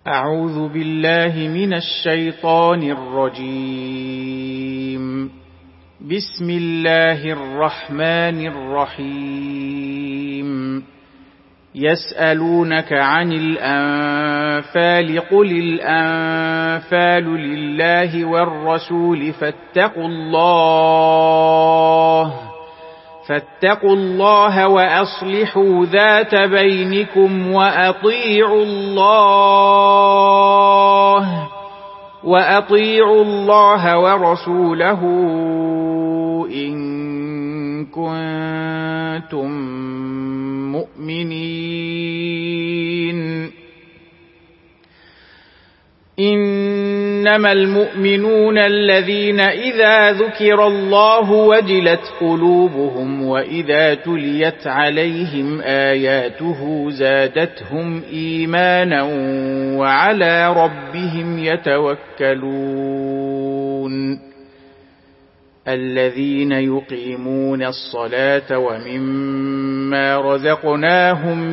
أعوذ بالله من الشيطان الرجيم. بسم الله الرحمن الرحيم. يسألونك عن الأنفال قل الأنفال لله والرسول فاتقوا الله وأصلحوا ذات بينكم وأطيعوا الله ورسوله إن كنتم مؤمنين. إنما المؤمنون الذين إذا ذكر الله وجلت قلوبهم وإذا تليت عليهم آياته زادتهم إيمانا وعلى ربهم يتوكلون. الذين يقيمون الصلاة ومما رزقناهم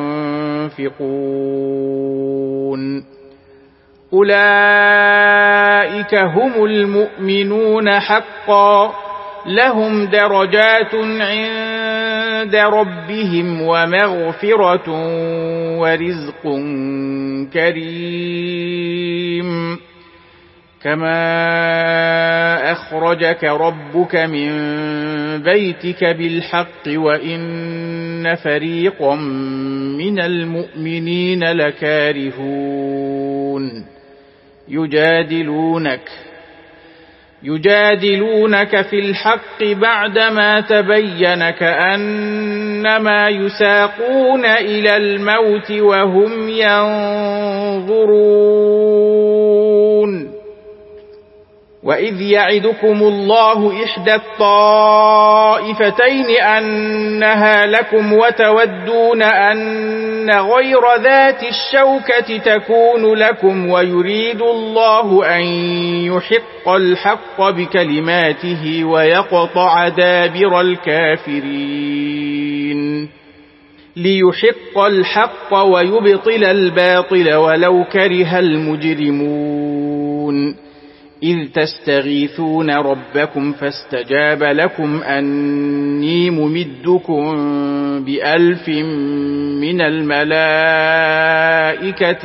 ينفقون. أولئك هم المؤمنون حقا لهم درجات عند ربهم ومغفرة ورزق كريم. كما أخرجك ربك من بيتك بالحق وإن فريقا من المؤمنين لكارهون. يجادلونك في الحق بعدما تبين كأنما يساقون إلى الموت وهم ينظرون. وإذ يعدكم الله إحدى الطائفتين أنها لكم وتودون أن غير ذات الشوكة تكون لكم ويريد الله أن يحق الحق بكلماته ويقطع دابر الكافرين. ليحق الحق ويبطل الباطل ولو كره المجرمون. إذ تستغيثون ربكم فاستجاب لكم أني ممدكم ب1000 من الملائكة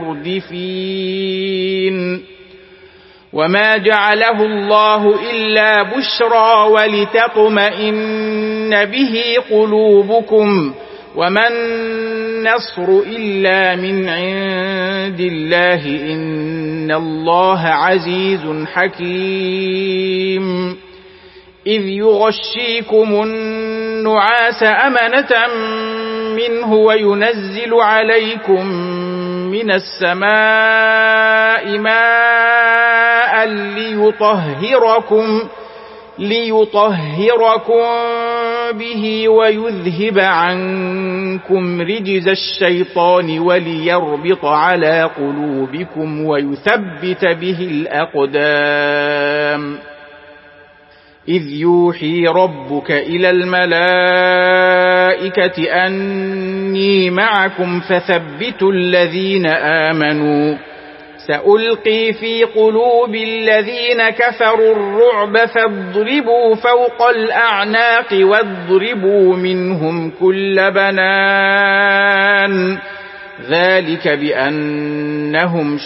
مردفين. وما جعله الله إلا بشرى ولتطمئن به قلوبكم وما النصر إلا من عند الله إن الله عزيز حكيم. إذ يغشيكم النعاس أمنة منه وينزل عليكم من السماء ماء ليطهركم به ويذهب عنكم رجز الشيطان وليربط على قلوبكم ويثبت به الأقدام. إذ يوحي ربك إلى الملائكة أني معكم فثبتوا الذين آمنوا. سألقي في قلوب الذين كفروا الرعب فاضربوا فوق الأعناق واضربوا منهم كل بنان. ذلك بأنهم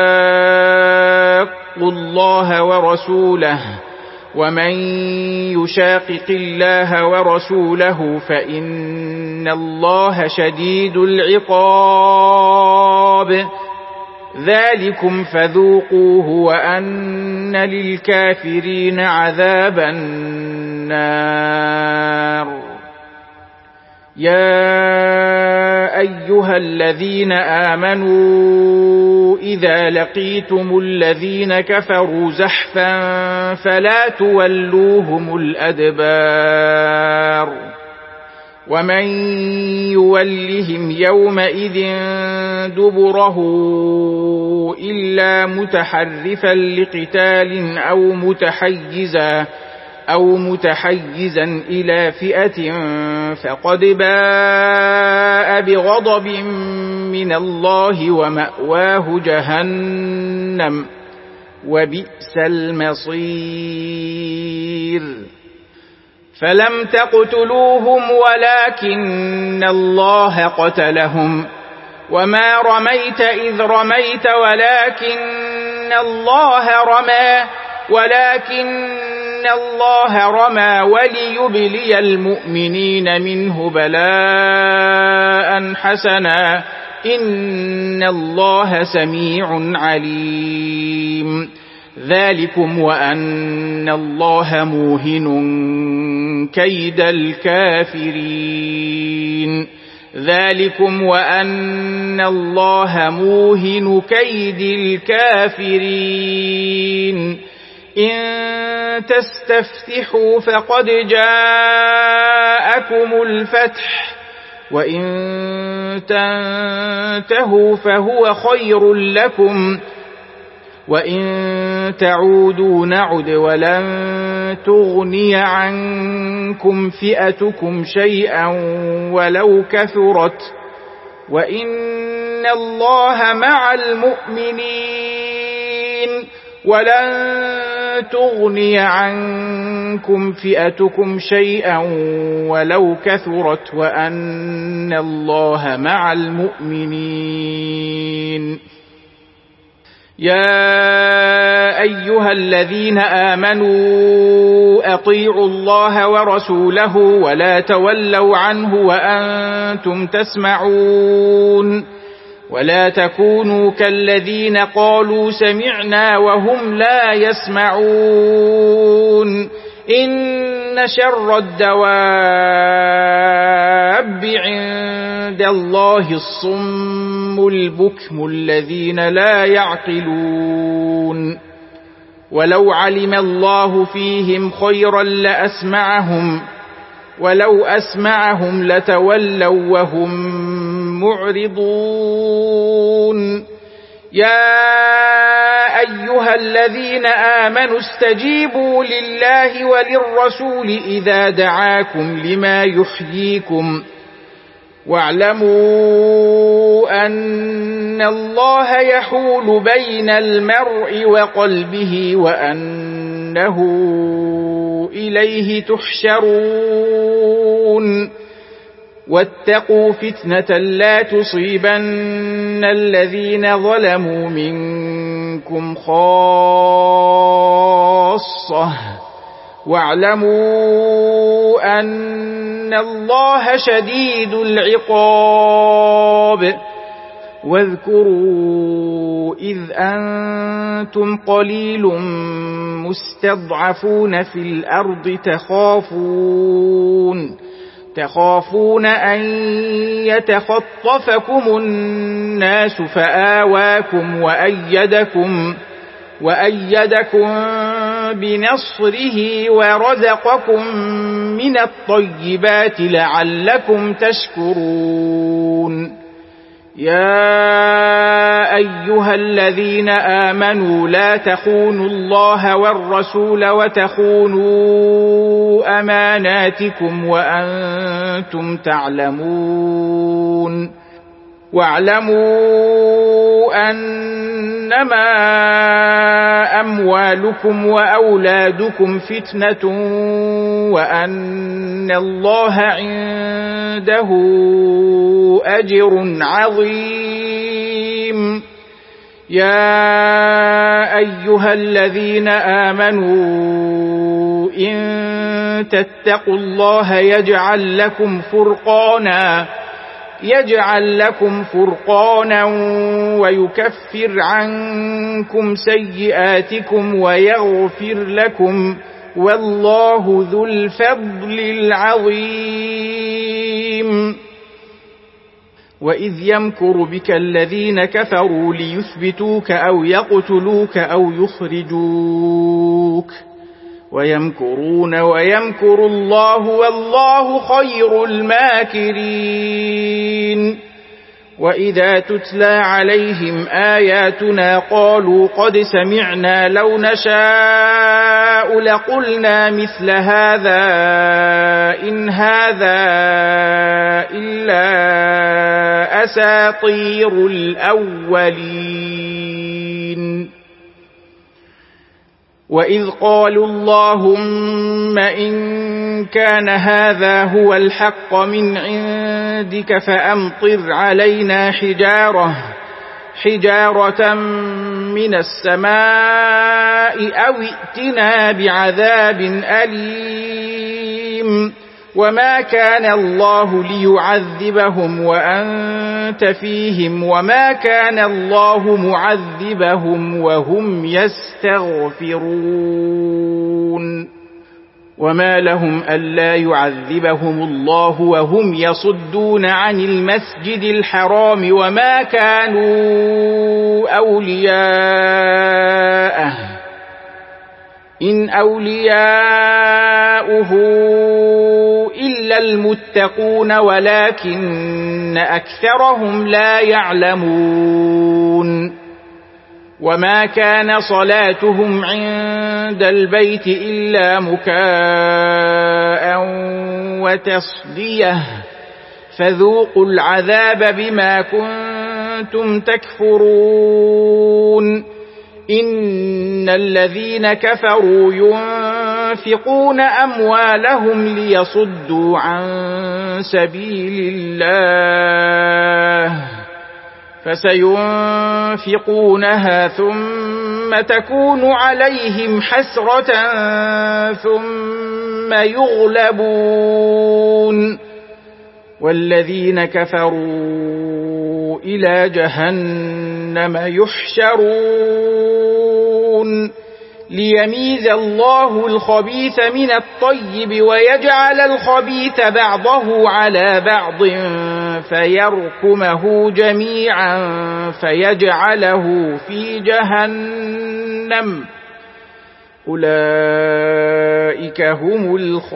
شاقوا الله ورسوله ومن يشاقق الله ورسوله فإن الله شديد العقاب. ذلكم فذوقوه وأن للكافرين عذاب النار. يا أيها الذين آمنوا إذا لقيتم الذين كفروا زحفا فلا تولوهم الأدبار. ومن يولهم يومئذ دبره إلا متحرفا لقتال أو متحيزا إلى فئة فقد باء بغضب من الله ومأواه جهنم وبئس المصير فلم تقتلوهم ولكن الله قتلهم وما رميت إذ رميت ولكن الله رمى وليبلي المؤمنين منه بلاء حسنا إن الله سميع عليم ذلكم وأن الله موهن كيد الكافرين إن تستفتحوا فقد جاءكم الفتح وإن تنتهوا فهو خير لكم وإن تعودوا نعد ولن تغني عنكم فئتكم شيئا ولو كثرت وإن الله مع المؤمنين ولن تغني عنكم فئتكم شيئا ولو كثرت وأن الله مع المؤمنين يا أيها الذين آمنوا أطيعوا الله ورسوله ولا تولوا عنه وأنتم تسمعون ولا تكونوا كالذين قالوا سمعنا وهم لا يسمعون إن شر الدواب عند الله الصم البكم الذين لا يعقلون ولو علم الله فيهم خيرا لأسمعهم ولو أسمعهم لتولوا وهم معرضون يا أيها الذين آمنوا استجيبوا لله وللرسول إذا دعاكم لما يحييكم واعلموا أن الله يحول بين المرء وقلبه وأنه إليه تحشرون واتقوا فتنة لا تصيبن الذين ظلموا منكم خاصة واعلموا أن الله شديد العقاب واذكروا إذ أنتم قليل مستضعفون في الأرض تخافون أن يتخطفكم الناس فآواكم وأيدكم بنصره ورزقكم من الطيبات لعلكم تشكرون يا أيها الذين آمنوا لا تخونوا الله والرسول وتخونوا أماناتكم وأنتم تعلمون واعلموا أنما أموالكم وأولادكم فتنة وأن الله عنده أجر عظيم يا أيها الذين آمنوا إن تتقوا الله يجعل لكم فرقانا ويكفر عنكم سيئاتكم ويغفر لكم والله ذو الفضل العظيم وإذ يمكر بك الذين كفروا ليثبتوك أو يقتلوك أو يخرجوك ويمكرون ويمكر الله والله خير الماكرين وإذا تتلى عليهم آياتنا قالوا قد سمعنا لو نشاء نشاء لقلنا مثل هذا إن هذا إلا أساطير الأولين وإذ قالوا اللهم إن كان هذا هو الحق من عندك فأمطر علينا حجارة من السماء أو ائتنا بعذاب أليم وما كان الله ليعذبهم وأنت فيهم وما كان الله معذبهم وهم يستغفرون وما لهم ألا يعذبهم الله وهم يصدون عن المسجد الحرام وما كانوا أولياءه إن أولياؤه إلا المتقون ولكن أكثرهم لا يعلمون وما كان صلاتهم عند البيت إلا مكاء وتصدية فذوقوا العذاب بما كنتم تكفرون إن الذين كفروا ينفقون أموالهم ليصدوا عن سبيل الله فسينفقونها ثم تكون عليهم حسرة ثم يغلبون والذين كفروا إلى جهنم يحشرون ليميز الله الخبيث من الطيب ويجعل الخبيث بعضه على بعض فيركمه جميعا فيجعله في جهنم أولئك هم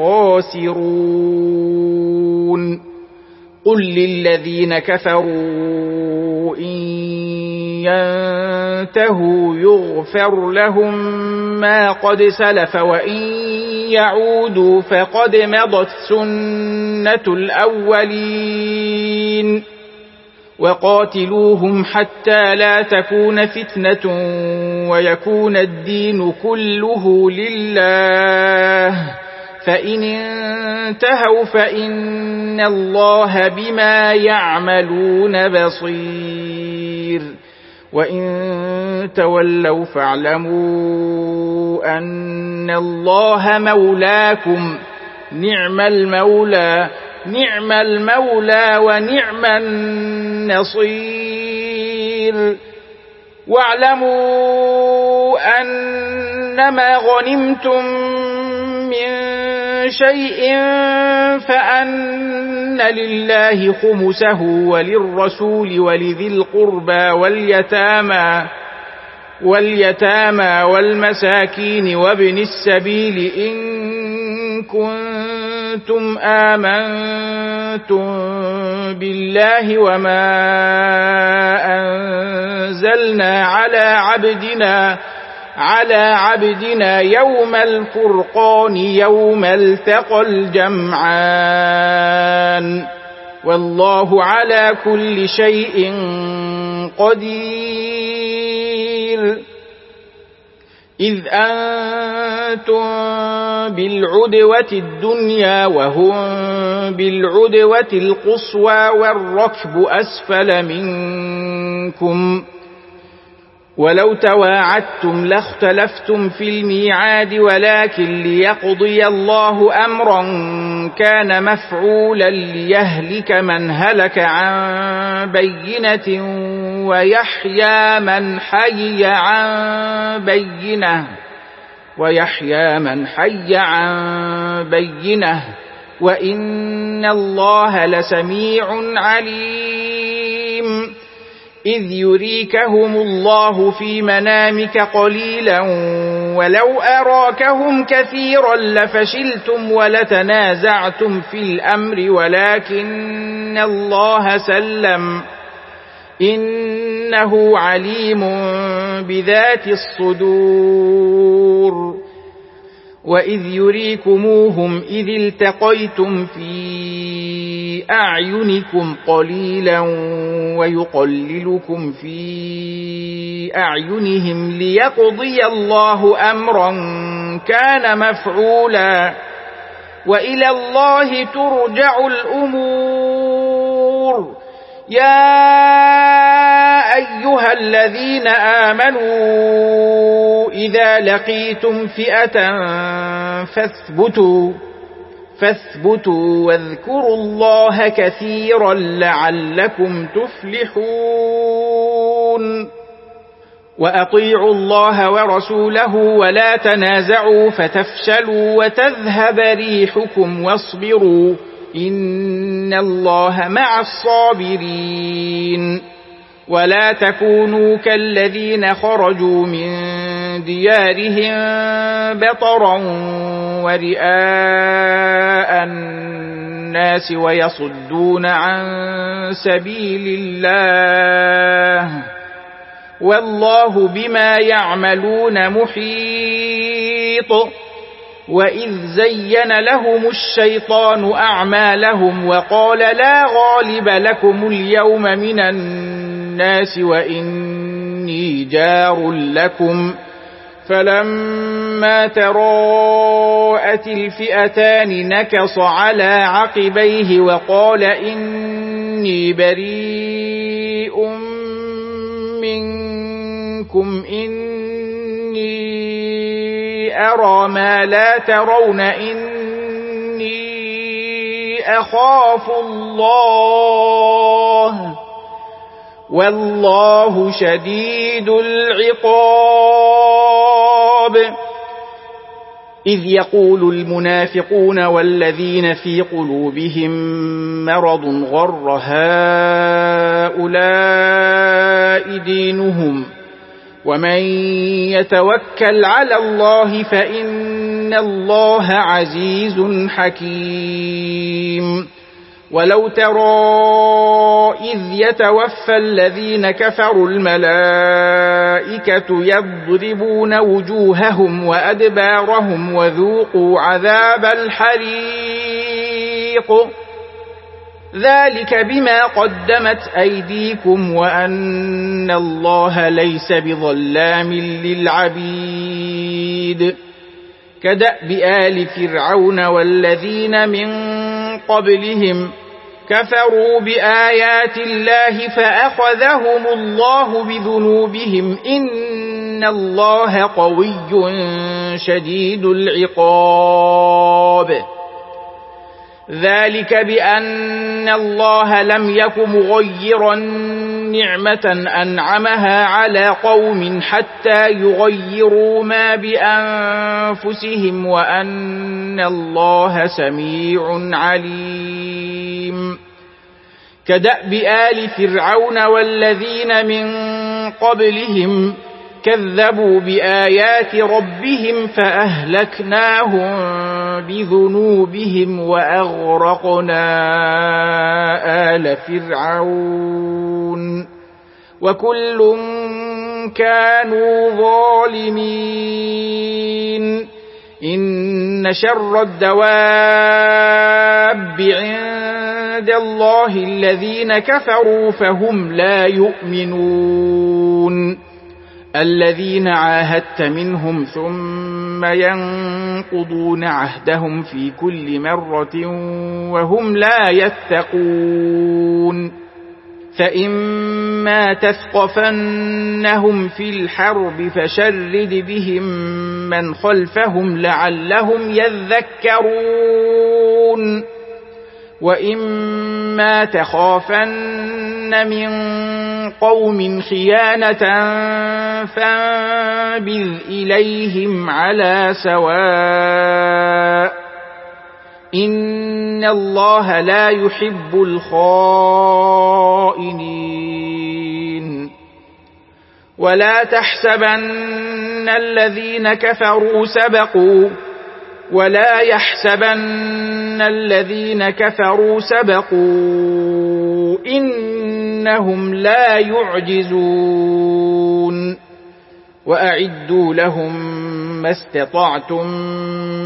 الخاسرون قل للذين كفروا إن ينتهوا يغفر لهم ما قد سلف وإن يعودوا فقد مضت سنة الأولين وقاتلوهم حتى لا تكون فتنة ويكون الدين كله لله فإن انتهوا فإن الله بما يعملون بصير وإن تولوا فاعلموا أن الله مولاكم نعم المولى ونعم النصير واعلموا أنما غنمتم من شيء فأن لله خمسه وللرسول ولذي القربى واليتامى والمساكين وابن السبيل إن كنتم آمنتم بالله وما أنزلنا على عبدنا يوم الفرقان يوم التقى الجمعان والله على كل شيء قدير إذ أنتم بالعدوة الدنيا وهم بالعدوة القصوى والركب أسفل منكم ولو تواعدتم لاختلفتم في الميعاد ولكن ليقضي الله أمرا كان مفعولا ليهلك من هلك عن بينة ويحيى من حي عن بينة وإن الله لسميع عليم إذ يريكهم الله في منامك قليلا ولو أراكهم كثيرا لفشلتم ولتنازعتم في الأمر ولكن الله سلم إنه عليم بذات الصدور وإذ يريكموهم إذ التقيتم في أعينكم قليلا ويقللكم في أعينهم ليقضي الله أمرا كان مفعولا وإلى الله ترجع الأمور. يا أيها الذين آمنوا إذا لقيتم فئة فاثبتوا واذكروا الله كثيرا لعلكم تفلحون. وأطيعوا الله ورسوله ولا تنازعوا فتفشلوا وتذهب ريحكم واصبروا إن الله مع الصابرين. ولا تكونوا كالذين خرجوا من ديارهم بطرا ورئاء الناس ويصدون عن سبيل الله والله بما يعملون محيط. وإذ زين لهم الشيطان أعمالهم وقال لا غالب لكم اليوم من الناس وإني جار لكم فلما تراءت الفئتان نكص على عقبيه وقال إني بريء منكم إني أرى ما لا ترون إني أخاف الله والله شديد العقاب. إذ يقول المنافقون والذين في قلوبهم مرض غر هؤلاء دينهم ومن يتوكل على الله فإن الله عزيز حكيم. ولو ترى إذ يتوفى الذين كفروا الملائكة يضربون وجوههم وأدبارهم وذوقوا عذاب الحريق ذلك بما قدمت أيديكم وأن الله ليس بظلام للعبيد. كدأب آل فرعون والذين من قبلهم كفروا بآيات الله فأخذهم الله بذنوبهم إن الله قوي شديد العقاب. ذلك بأن الله لم يك مغيرا نعمة أنعمها على قوم حتى يغيروا ما بأنفسهم وأن الله سميع عليم. كدأب آل فرعون والذين من قبلهم كذبوا بآيات ربهم فأهلكناهم بذنوبهم وأغرقنا آل فرعون وكل كانوا ظالمين. إن شر الدواب عند الله الذين كفروا فهم لا يؤمنون. الذين عاهدت منهم ثم ينقضون عهدهم في كل مرة وهم لا يتقون. فإما تثقفنهم في الحرب فشرد بهم من خلفهم لعلهم يذكرون. وإما تخافن من قوم خيانة فانبذ إليهم على سواء إن الله لا يحب الخائنين. ولا تحسبن الذين كفروا سبقوا ولا يحسبن الذين كفروا سبقوا إنهم لا يعجزون. وأعدوا لهم ما استطعتم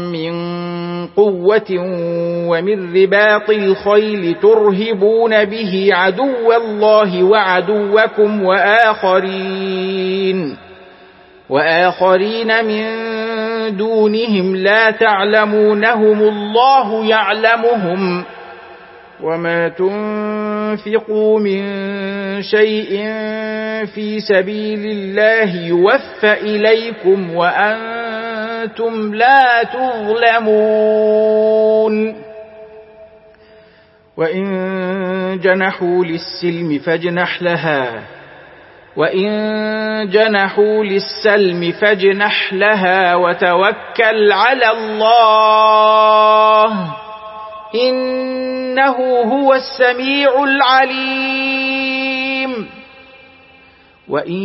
قوة ومن رباط الخيل ترهبون به عدو الله وعدوكم وآخرين من دونهم لا تعلمونهم الله يعلمهم وما تنفقوا من شيء في سبيل الله يوفى إليكم وأنتم لا تظلمون وإن جنحوا للسلم فاجنح لها وتوكل على الله إنه هو السميع العليم وإن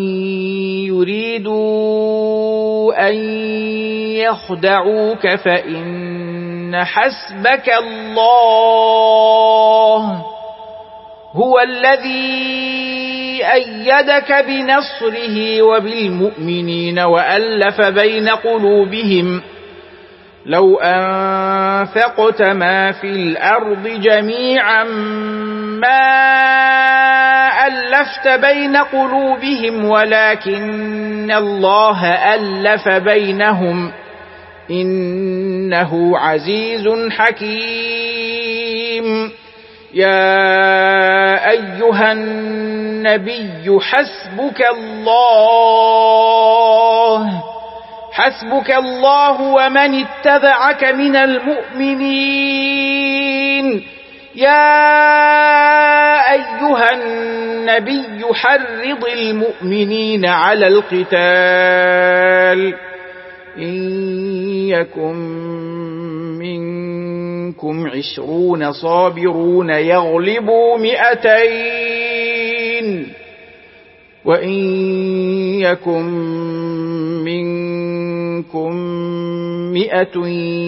يريدوا أن يخدعوك فإن حسبك الله هو الذي أيدك بنصره وبالمؤمنين وألف بين قلوبهم لو أنفقت ما في الأرض جميعا ما ألفت بين قلوبهم ولكن الله ألف بينهم إنه عزيز حكيم يا أيها النبي حسبك الله ومن اتبعك من المؤمنين يا أيها النبي حرض المؤمنين على القتال إن يكن منكم 20 صابرون يغلبوا 200 وإن يكن منكم 100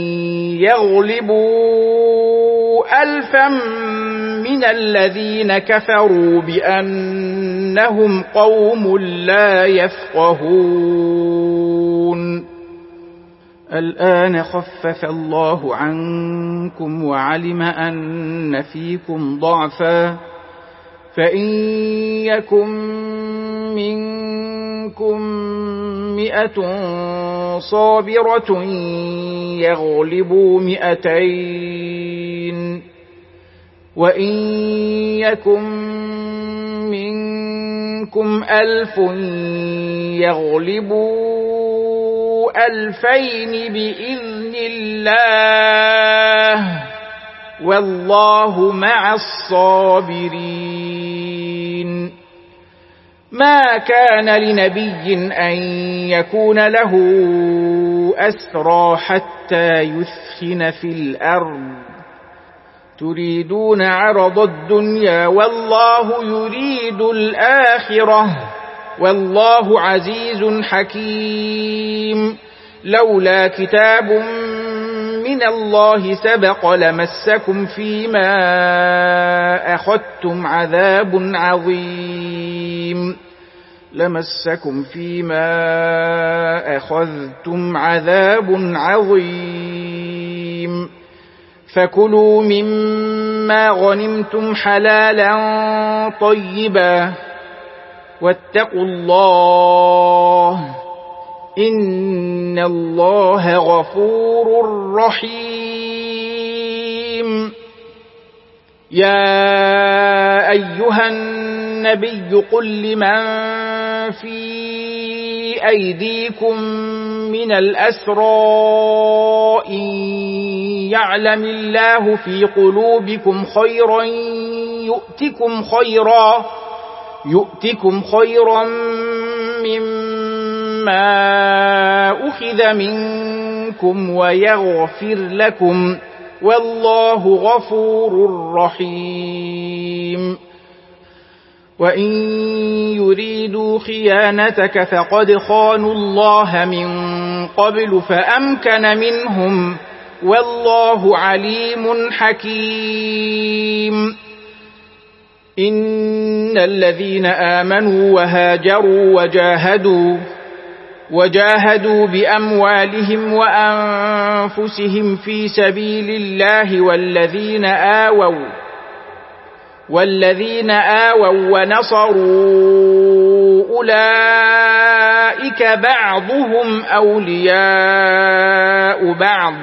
يغلبوا 1000 من الذين كفروا بأنهم قوم لا يفقهون الآن خفف الله عنكم وعلم أن فيكم ضعفا فإن يكن منكم 100 صابرة يغلبوا 200 وإن يكن منكم 1000 يغلبوا 2000 بإذن الله والله مع الصابرين ما كان لنبي أن يكون له أسرى حتى يثخن في الأرض تريدون عرض الدنيا والله يريد الآخرة والله عزيز حكيم لولا كتاب من الله سبق لمسكم فيما أخذتم عذاب عظيم فكلوا مما غنمتم حلالا طيبا واتقوا الله إن الله غفور رحيم يا أيها النبي قل لمن في أيديكم من الأسرى إن يعلم الله في قلوبكم خيرا يؤتكم خيرا مما أخذ منكم ويغفر لكم والله غفور رحيم وإن يريدوا خيانتك فقد خانوا الله من قبل فأمكن منهم والله عليم حكيم إن الذين آمنوا وهاجروا وجاهدوا بأموالهم وأنفسهم في سبيل الله، والذين آووا ونصروا أولئك بعضهم أولياء بعض،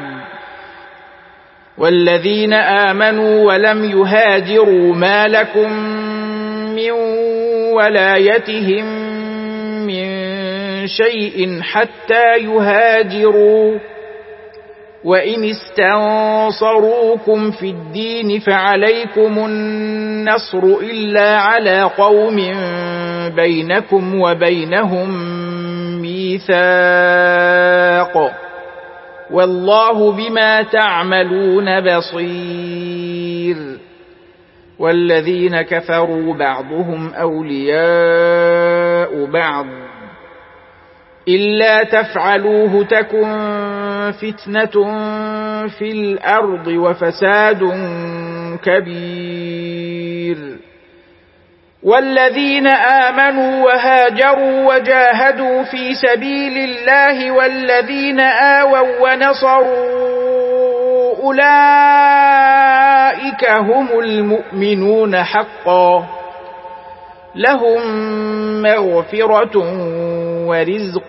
والذين آمنوا ولم يهاجروا ما لكم من ولايتهم من شيء حتى يهاجروا، وإن استنصروكم في الدين فعليكم النصر إلا على قوم بينكم وبينهم ميثاق، والله بما تعملون بصير. والذين كفروا بعضهم أولياء بعض إلا تفعلوه تكن فتنة في الأرض وفساد كبير. والذين آمنوا وهاجروا وجاهدوا في سبيل الله والذين آووا ونصروا أولئك هم المؤمنون حقا، لهم مغفرة ورزق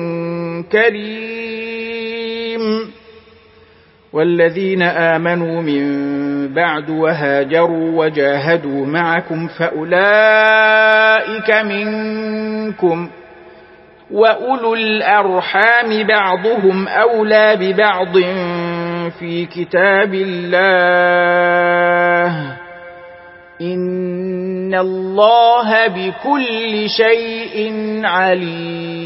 كريم. والذين آمنوا من بعد وهاجروا وجاهدوا معكم فأولئك منكم، وأولو الأرحام بعضهم أولى ببعض في كتاب الله، إن الله بكل شيء عليم.